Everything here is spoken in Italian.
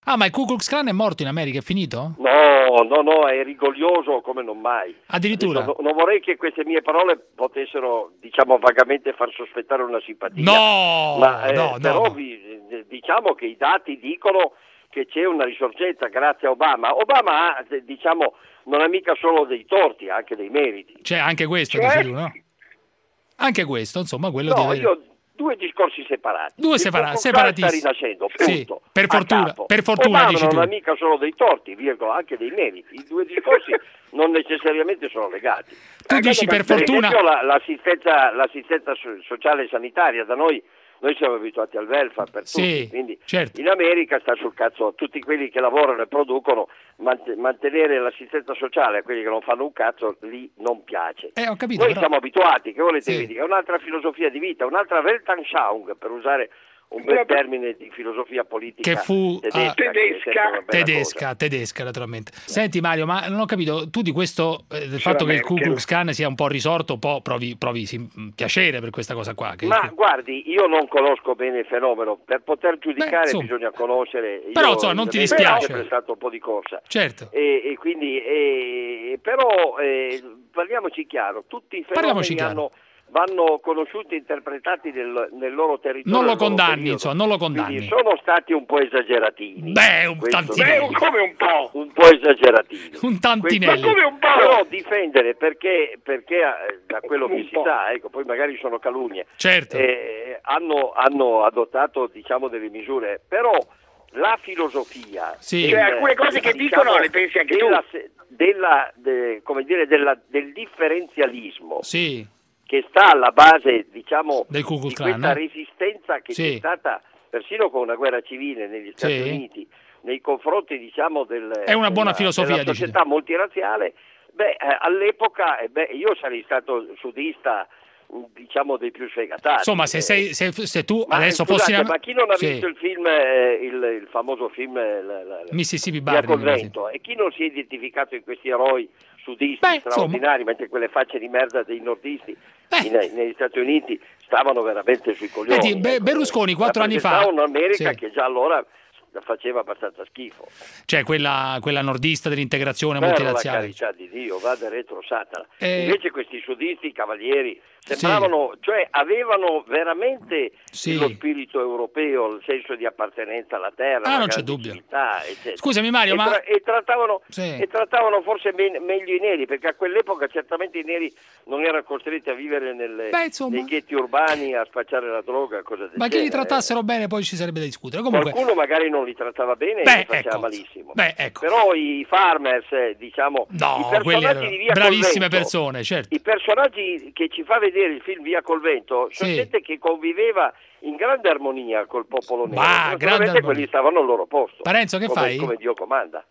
Ah, ma il Ku Klux Klan è morto in America, è finito? No, è rigoglioso come non mai. Addirittura? Adesso, non vorrei che queste mie parole potessero, diciamo, vagamente far sospettare una simpatia. No, no. Però diciamo che i dati dicono che c'è una risorgenza grazie a Obama. Obama ha, diciamo, non ha mica solo dei torti, ha anche dei meriti. C'è anche questo, dici tu, no? Anche questo, insomma, quello No, di avere... due discorsi separati. Due separatissimi. Sta rinascendo, punto. Sì, per fortuna Obama dici non tu. ha mica solo dei torti, virgola, anche dei meriti. I due discorsi non necessariamente sono legati. Tu dici per fortuna... esempio l'assistenza sociale e sanitaria, da noi siamo abituati al welfare per tutti, quindi certo. In America sta sul cazzo a tutti quelli che lavorano e producono, mantenere l'assistenza sociale a quelli che non fanno un cazzo lì non piace. Ho capito, Noi siamo abituati, che volete sì. che dica? È un'altra filosofia di vita, un'altra Weltanschauung, per usare un bel termine di filosofia politica che fu tedesca naturalmente. Senti Mario, ma non ho capito, tu di questo del fatto che il Ku Klux Klan sia un po' risorto, un po' provi piacere per questa cosa qua? Guardi, io non conosco bene il fenomeno, per poter giudicare bisogna conoscere. Però insomma, non ti dispiace. Ho sempre stato un po' di corsa. Certo. E quindi però parliamoci chiaro, tutti i fenomeni vanno conosciuti e interpretati nel loro territorio. Non lo condanni, insomma, non lo condanni. Quindi sono stati un po' esageratini. Un tantinelli. Come un po'? Un po' esageratini. Un tantinelli. Ma come un po'? Però difendere perché da quello che si sa, ecco, poi magari sono calunnie. Certo. Hanno adottato, diciamo, delle misure, però la filosofia, cioè alcune cose che dicono le pensi anche tu. Del differenzialismo. Sì. Che sta alla base, diciamo, del Ku Klux di questa Klan, resistenza che c'è stata persino con una guerra civile negli Stati Uniti nei confronti, diciamo, è una buona filosofia, della società multirazziale. All'epoca io sarei stato sudista, diciamo, dei più sfegatati. Insomma, se tu adesso fossi... Ma chi non ha visto il film, il famoso film Mississippi Via col vento, e chi non si è identificato in questi eroi sudisti straordinari, mentre quelle facce di merda dei nordisti negli Stati Uniti stavano veramente sui coglioni. Berlusconi 4 anni fa... un'America che già allora faceva abbastanza schifo. Cioè quella nordista dell'integrazione multilaziale. Per la carità di Dio, vada retro Satana. Invece questi sudisti cavalieri sembravano, cioè avevano veramente lo spirito europeo, il senso di appartenenza alla terra, non c'è dubbio. Eccetera. Scusami Mario, e trattavano forse meglio i neri, perché a quell'epoca certamente i neri non erano costretti a vivere nei ghetti urbani, a spacciare la droga, cose del genere. Ma che li trattassero bene poi ci sarebbe da discutere. Comunque... Qualcuno magari non li trattava bene e li faceva malissimo. Però i farmers, diciamo, i personaggi di Via bravissime col vento, persone, certo. I personaggi che ci fa vedere il film Via col vento sono gente che conviveva in grande armonia col popolo nero. Quelli stavano al loro posto. Parenzo, che fai? Come Dio comanda.